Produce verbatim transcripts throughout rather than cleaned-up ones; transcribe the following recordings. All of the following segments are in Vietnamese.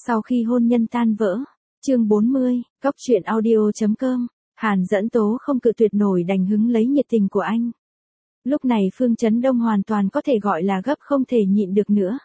Sau khi hôn nhân tan vỡ, chương bốn mươi, Cóc truyện audio chấm com, Hàn Dẫn Tố không cự tuyệt nổi đành hứng lấy nhiệt tình của anh. Lúc này Phương Chấn Đông hoàn toàn có thể gọi là gấp không thể nhịn được nữa.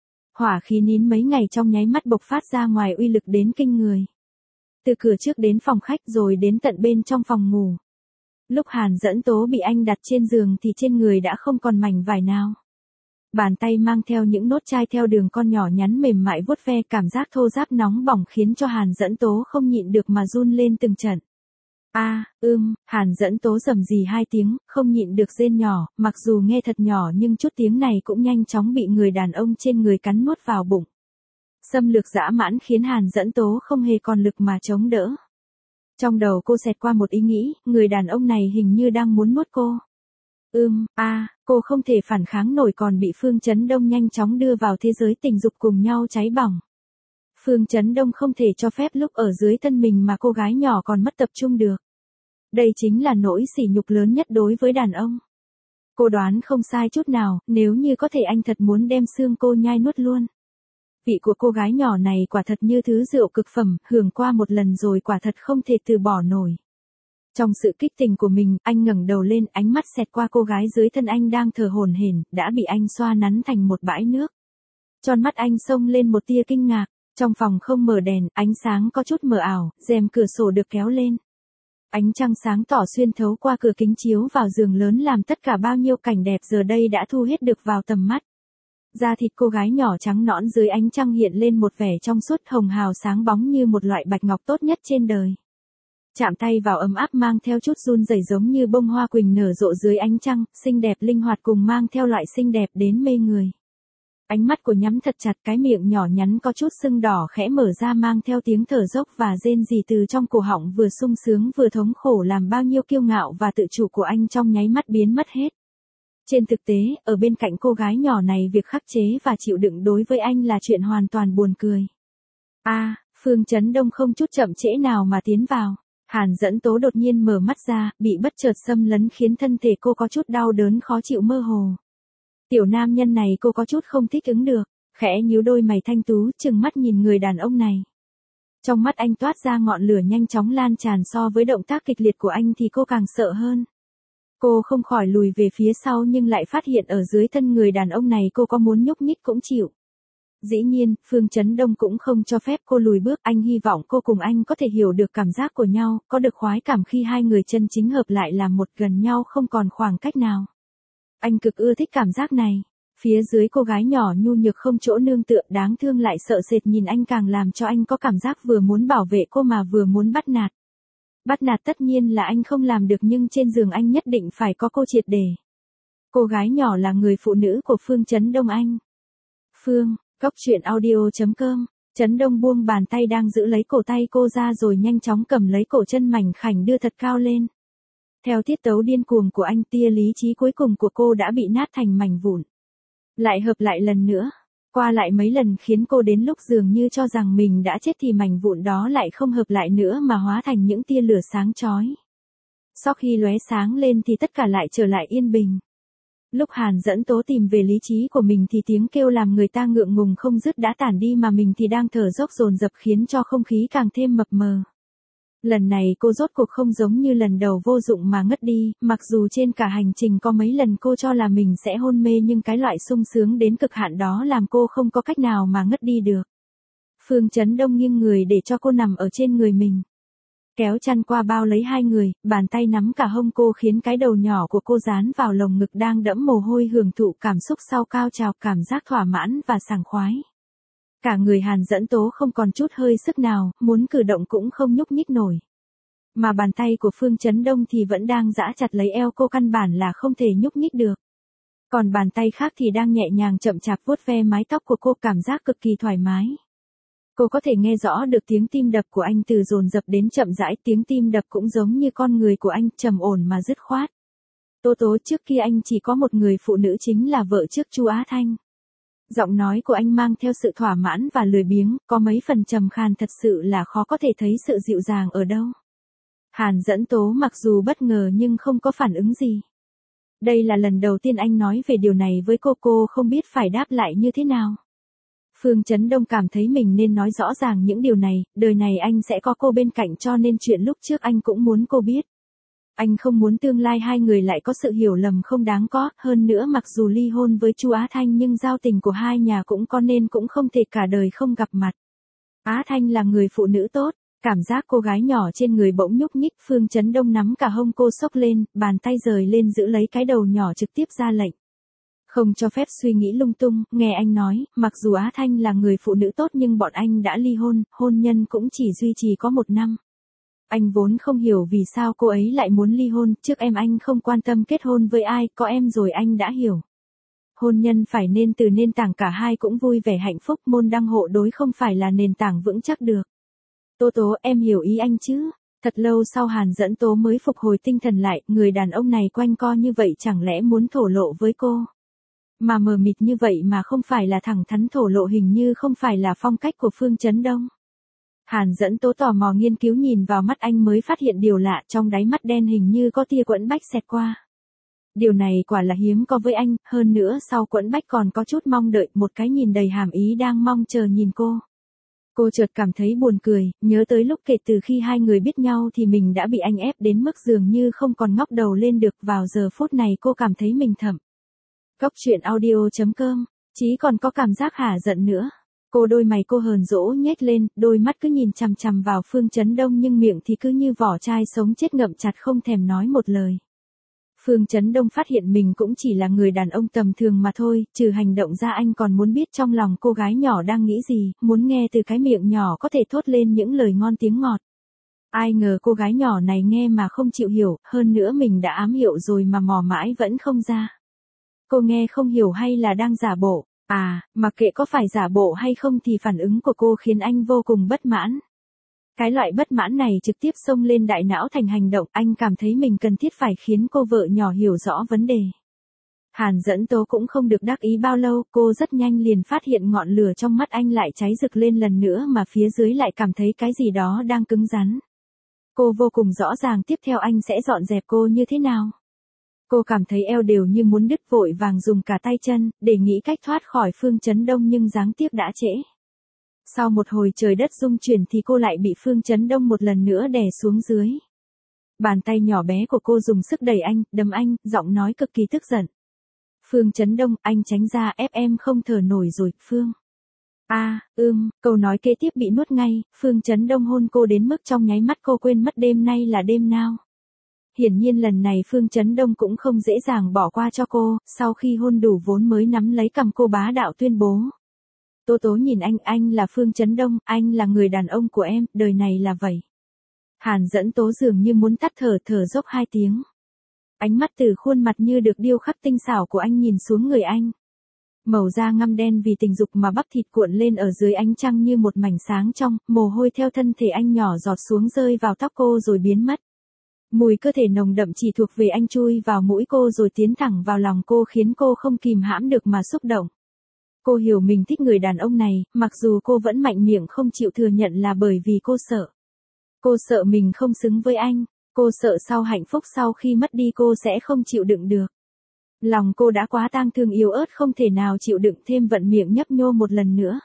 Hỏa khí nín mấy ngày trong nháy mắt bộc phát ra ngoài uy lực đến kinh người. Từ cửa trước đến phòng khách rồi đến tận bên trong phòng ngủ. Lúc Hàn Dẫn Tố bị anh đặt trên giường thì trên người đã không còn mảnh vải nào. Bàn tay mang theo những nốt chai theo đường con nhỏ nhắn mềm mại vuốt ve, cảm giác thô ráp nóng bỏng khiến cho Hàn Dẫn Tố không nhịn được mà run lên từng trận. A, à, ưm, Hàn Dẫn Tố rầm rì hai tiếng, không nhịn được rên nhỏ, mặc dù nghe thật nhỏ nhưng chút tiếng này cũng nhanh chóng bị người đàn ông trên người cắn nuốt vào bụng. Xâm lược dã mãn khiến Hàn Dẫn Tố không hề còn lực mà chống đỡ. Trong đầu cô xẹt qua một ý nghĩ, người đàn ông này hình như đang muốn nuốt cô. Ưm, a, à, cô không thể phản kháng nổi còn bị Phương Chấn Đông nhanh chóng đưa vào thế giới tình dục cùng nhau cháy bỏng. Phương Chấn Đông không thể cho phép lúc ở dưới thân mình mà cô gái nhỏ còn mất tập trung được. Đây chính là nỗi sỉ nhục lớn nhất đối với đàn ông. Cô đoán không sai chút nào, nếu như có thể anh thật muốn đem xương cô nhai nuốt luôn. Vị của cô gái nhỏ này quả thật như thứ rượu cực phẩm, hưởng qua một lần rồi quả thật không thể từ bỏ nổi. Trong sự kích tình của mình, anh ngẩng đầu lên, ánh mắt xẹt qua cô gái dưới thân anh đang thở hổn hển, đã bị anh xoa nắn thành một bãi nước. Tròn mắt anh xông lên một tia kinh ngạc, trong phòng không mở đèn, ánh sáng có chút mờ ảo, rèm cửa sổ được kéo lên. Ánh trăng sáng tỏ xuyên thấu qua cửa kính chiếu vào giường lớn làm tất cả bao nhiêu cảnh đẹp giờ đây đã thu hết được vào tầm mắt. Da thịt cô gái nhỏ trắng nõn dưới ánh trăng hiện lên một vẻ trong suốt hồng hào sáng bóng như một loại bạch ngọc tốt nhất trên đời. Chạm tay vào ấm áp mang theo chút run rẩy giống như bông hoa quỳnh nở rộ dưới ánh trăng, xinh đẹp linh hoạt cùng mang theo loại xinh đẹp đến mê người. Ánh mắt của nhắm thật chặt, cái miệng nhỏ nhắn có chút sưng đỏ khẽ mở ra mang theo tiếng thở dốc và rên rỉ từ trong cổ họng vừa sung sướng vừa thống khổ làm bao nhiêu kiêu ngạo và tự chủ của anh trong nháy mắt biến mất hết. Trên thực tế, ở bên cạnh cô gái nhỏ này việc khắc chế và chịu đựng đối với anh là chuyện hoàn toàn buồn cười. A, à, Phương Chấn Đông không chút chậm trễ nào mà tiến vào. Hàn Dẫn Tố đột nhiên mở mắt ra, bị bất chợt xâm lấn khiến thân thể cô có chút đau đớn khó chịu mơ hồ. Tiểu nam nhân này cô có chút không thích ứng được, khẽ nhíu đôi mày thanh tú, trừng mắt nhìn người đàn ông này. Trong mắt anh toát ra ngọn lửa nhanh chóng lan tràn, so với động tác kịch liệt của anh thì cô càng sợ hơn. Cô không khỏi lùi về phía sau nhưng lại phát hiện ở dưới thân người đàn ông này cô có muốn nhúc nhích cũng chịu. Dĩ nhiên, Phương Chấn Đông cũng không cho phép cô lùi bước, anh hy vọng cô cùng anh có thể hiểu được cảm giác của nhau, có được khoái cảm khi hai người chân chính hợp lại làm một, gần nhau không còn khoảng cách nào. Anh cực ưa thích cảm giác này. Phía dưới cô gái nhỏ nhu nhược không chỗ nương tựa, đáng thương lại sợ sệt nhìn anh càng làm cho anh có cảm giác vừa muốn bảo vệ cô mà vừa muốn bắt nạt. Bắt nạt tất nhiên là anh không làm được nhưng trên giường anh nhất định phải có cô triệt để. Cô gái nhỏ là người phụ nữ của Phương Chấn Đông anh. Phương, Cóc truyện audio chấm com, Chấn Đông buông bàn tay đang giữ lấy cổ tay cô ra rồi nhanh chóng cầm lấy cổ chân mảnh khảnh đưa thật cao lên. Theo tiết tấu điên cuồng của anh, tia lý trí cuối cùng của cô đã bị nát thành mảnh vụn. Lại hợp lại lần nữa, qua lại mấy lần khiến cô đến lúc dường như cho rằng mình đã chết thì mảnh vụn đó lại không hợp lại nữa mà hóa thành những tia lửa sáng chói. Sau khi lóe sáng lên thì tất cả lại trở lại yên bình. Lúc Hàn Dẫn Tố tìm về lý trí của mình thì tiếng kêu làm người ta ngượng ngùng không dứt đã tản đi mà mình thì đang thở dốc dồn dập khiến cho không khí càng thêm mập mờ. Lần này cô rốt cuộc không giống như lần đầu vô dụng mà ngất đi, mặc dù trên cả hành trình có mấy lần cô cho là mình sẽ hôn mê nhưng cái loại sung sướng đến cực hạn đó làm cô không có cách nào mà ngất đi được. Phương Chấn Đông nghiêng người để cho cô nằm ở trên người mình. Kéo chăn qua bao lấy hai người, bàn tay nắm cả hông cô khiến cái đầu nhỏ của cô dán vào lồng ngực đang đẫm mồ hôi hưởng thụ cảm xúc sau cao trào, cảm giác thỏa mãn và sảng khoái. Cả người Hàn Dẫn Tố không còn chút hơi sức nào, muốn cử động cũng không nhúc nhích nổi. Mà bàn tay của Phương Chấn Đông thì vẫn đang giã chặt lấy eo cô, căn bản là không thể nhúc nhích được. Còn bàn tay khác thì đang nhẹ nhàng chậm chạp vuốt ve mái tóc của cô, cảm giác cực kỳ thoải mái. Cô có thể nghe rõ được tiếng tim đập của anh từ dồn dập đến chậm rãi, tiếng tim đập cũng giống như con người của anh, trầm ổn mà dứt khoát. Tố Tố, trước kia anh chỉ có một người phụ nữ chính là vợ trước Chu Á Thanh. Giọng nói của anh mang theo sự thỏa mãn và lười biếng, có mấy phần trầm khan, thật sự là khó có thể thấy sự dịu dàng ở đâu. Hàn Dẫn Tố mặc dù bất ngờ nhưng không có phản ứng gì. Đây là lần đầu tiên anh nói về điều này với cô, cô không biết phải đáp lại như thế nào. Phương Chấn Đông cảm thấy mình nên nói rõ ràng những điều này, đời này anh sẽ có cô bên cạnh cho nên chuyện lúc trước anh cũng muốn cô biết. Anh không muốn tương lai hai người lại có sự hiểu lầm không đáng có, hơn nữa mặc dù ly hôn với Chu Á Thanh nhưng giao tình của hai nhà cũng có nên cũng không thể cả đời không gặp mặt. Á Thanh là người phụ nữ tốt, cảm giác cô gái nhỏ trên người bỗng nhúc nhích, Phương Chấn Đông nắm cả hông cô xốc lên, bàn tay rời lên giữ lấy cái đầu nhỏ trực tiếp ra lệnh. Không cho phép suy nghĩ lung tung, nghe anh nói, mặc dù Á Thanh là người phụ nữ tốt nhưng bọn anh đã ly hôn, hôn nhân cũng chỉ duy trì có một năm. Anh vốn không hiểu vì sao cô ấy lại muốn ly hôn, trước em anh không quan tâm kết hôn với ai, có em rồi anh đã hiểu. Hôn nhân phải nên từ nền tảng cả hai cũng vui vẻ hạnh phúc, môn đăng hộ đối không phải là nền tảng vững chắc được. Tố Tố, em hiểu ý anh chứ? Thật lâu sau Hàn Dẫn Tố mới phục hồi tinh thần lại, người đàn ông này quanh co như vậy chẳng lẽ muốn thổ lộ với cô? Mà mờ mịt như vậy mà không phải là thẳng thắn thổ lộ hình như không phải là phong cách của Phương Chấn Đông. Hàn Dẫn Tố tò mò nghiên cứu nhìn vào mắt anh mới phát hiện điều lạ, trong đáy mắt đen hình như có tia quẫn bách xẹt qua. Điều này quả là hiếm có với anh, hơn nữa sau quẫn bách còn có chút mong đợi, một cái nhìn đầy hàm ý đang mong chờ nhìn cô. Cô chợt cảm thấy buồn cười, nhớ tới lúc kể từ khi hai người biết nhau thì mình đã bị anh ép đến mức dường như không còn ngóc đầu lên được, vào giờ phút này cô cảm thấy mình thầm. Cốc truyện audio chấm com, chí còn có cảm giác hả giận nữa. Cô đôi mày cô hờn dỗi nhếch lên, đôi mắt cứ nhìn chằm chằm vào Phương Chấn Đông nhưng miệng thì cứ như vỏ chai sống chết ngậm chặt không thèm nói một lời. Phương Chấn Đông phát hiện mình cũng chỉ là người đàn ông tầm thường mà thôi, trừ hành động ra anh còn muốn biết trong lòng cô gái nhỏ đang nghĩ gì, muốn nghe từ cái miệng nhỏ có thể thốt lên những lời ngon tiếng ngọt. Ai ngờ cô gái nhỏ này nghe mà không chịu hiểu, hơn nữa mình đã ám hiệu rồi mà mò mãi vẫn không ra. Cô nghe không hiểu hay là đang giả bộ? À, mặc kệ có phải giả bộ hay không thì phản ứng của cô khiến anh vô cùng bất mãn. Cái loại bất mãn này trực tiếp xông lên đại não thành hành động, anh cảm thấy mình cần thiết phải khiến cô vợ nhỏ hiểu rõ vấn đề. Hàn Dẫn Tố cũng không được đắc ý bao lâu, cô rất nhanh liền phát hiện ngọn lửa trong mắt anh lại cháy rực lên lần nữa mà phía dưới lại cảm thấy cái gì đó đang cứng rắn. Cô vô cùng rõ ràng tiếp theo anh sẽ dọn dẹp cô như thế nào. Cô cảm thấy eo đều như muốn đứt, vội vàng dùng cả tay chân, để nghĩ cách thoát khỏi Phương Chấn Đông nhưng đáng tiếc đã trễ. Sau một hồi trời đất rung chuyển thì cô lại bị Phương Chấn Đông một lần nữa đè xuống dưới. Bàn tay nhỏ bé của cô dùng sức đẩy anh, đấm anh, giọng nói cực kỳ tức giận. Phương Chấn Đông, anh tránh ra, ép em không thở nổi rồi, Phương. A, à, ưm, câu nói kế tiếp bị nuốt ngay, Phương Chấn Đông hôn cô đến mức trong nháy mắt cô quên mất đêm nay là đêm nào. Hiển nhiên lần này Phương Chấn Đông cũng không dễ dàng bỏ qua cho cô, sau khi hôn đủ vốn mới nắm lấy cằm cô bá đạo tuyên bố. Tố Tố nhìn anh, anh là Phương Chấn Đông, anh là người đàn ông của em, đời này là vậy. Hàn Dẫn Tố dường như muốn tắt thở, thở dốc hai tiếng. Ánh mắt từ khuôn mặt như được điêu khắc tinh xảo của anh nhìn xuống người anh. Màu da ngăm đen vì tình dục mà bắp thịt cuộn lên ở dưới ánh trăng như một mảnh sáng trong, mồ hôi theo thân thể anh nhỏ giọt xuống rơi vào tóc cô rồi biến mất. Mùi cơ thể nồng đậm chỉ thuộc về anh chui vào mũi cô rồi tiến thẳng vào lòng cô khiến cô không kìm hãm được mà xúc động. Cô hiểu mình thích người đàn ông này, mặc dù cô vẫn mạnh miệng không chịu thừa nhận là bởi vì cô sợ. Cô sợ mình không xứng với anh, cô sợ sau hạnh phúc sau khi mất đi cô sẽ không chịu đựng được. Lòng cô đã quá tang thương yếu ớt không thể nào chịu đựng thêm vận miệng nhấp nhô một lần nữa.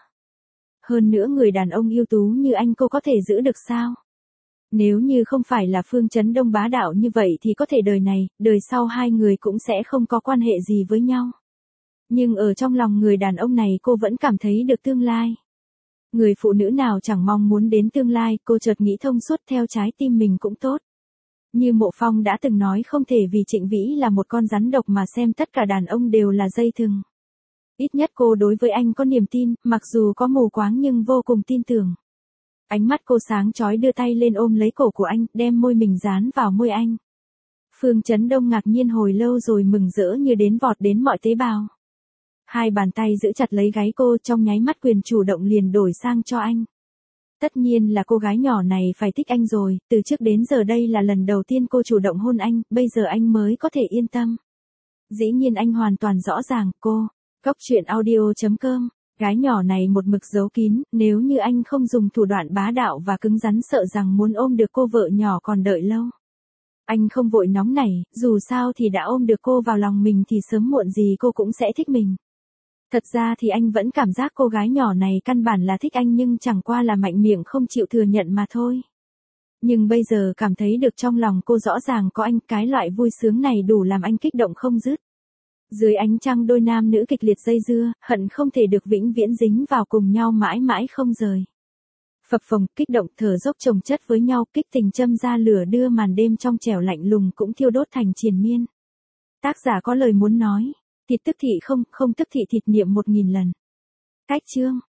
Hơn nữa người đàn ông ưu tú như anh cô có thể giữ được sao? Nếu như không phải là Phương Chấn Đông bá đạo như vậy thì có thể đời này, đời sau hai người cũng sẽ không có quan hệ gì với nhau. Nhưng ở trong lòng người đàn ông này cô vẫn cảm thấy được tương lai. Người phụ nữ nào chẳng mong muốn đến tương lai, cô chợt nghĩ thông suốt theo trái tim mình cũng tốt. Như Mộ Phong đã từng nói không thể vì Trịnh Vĩ là một con rắn độc mà xem tất cả đàn ông đều là dây thừng. Ít nhất cô đối với anh có niềm tin, mặc dù có mù quáng nhưng vô cùng tin tưởng. Ánh mắt cô sáng chói đưa tay lên ôm lấy cổ của anh, đem môi mình dán vào môi anh. Phương Chấn Đông ngạc nhiên hồi lâu rồi mừng rỡ như đến vọt đến mọi tế bào. Hai bàn tay giữ chặt lấy gáy cô, trong nháy mắt quyền chủ động liền đổi sang cho anh. Tất nhiên là cô gái nhỏ này phải thích anh rồi, từ trước đến giờ đây là lần đầu tiên cô chủ động hôn anh, bây giờ anh mới có thể yên tâm. Dĩ nhiên anh hoàn toàn rõ ràng, cô. Cốc truyện audio chấm com, gái nhỏ này một mực giấu kín, nếu như anh không dùng thủ đoạn bá đạo và cứng rắn sợ rằng muốn ôm được cô vợ nhỏ còn đợi lâu. Anh không vội nóng nảy, dù sao thì đã ôm được cô vào lòng mình thì sớm muộn gì cô cũng sẽ thích mình. Thật ra thì anh vẫn cảm giác cô gái nhỏ này căn bản là thích anh nhưng chẳng qua là mạnh miệng không chịu thừa nhận mà thôi. Nhưng bây giờ cảm thấy được trong lòng cô rõ ràng có anh, cái loại vui sướng này đủ làm anh kích động không dứt. Dưới ánh trăng đôi nam nữ kịch liệt dây dưa, hận không thể được vĩnh viễn dính vào cùng nhau mãi mãi không rời. Phập phồng, kích động, thở dốc chồng chất với nhau, kích tình châm ra lửa đưa màn đêm trong trẻo lạnh lùng cũng thiêu đốt thành triền miên. Tác giả có lời muốn nói, thịt tức thị không, không tức thị thịt niệm một nghìn lần. Cách chương